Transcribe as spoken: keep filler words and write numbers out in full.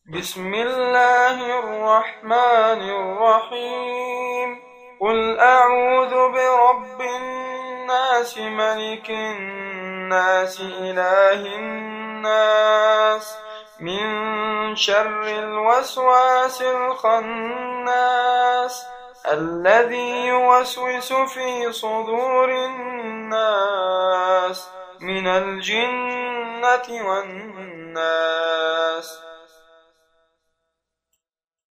بسم الله الرحمن الرحيم قل أعوذ برب الناس ملك الناس إله الناس من شر الوسواس الخناس الذي يوسوس في صدور الناس من الجنة والناس.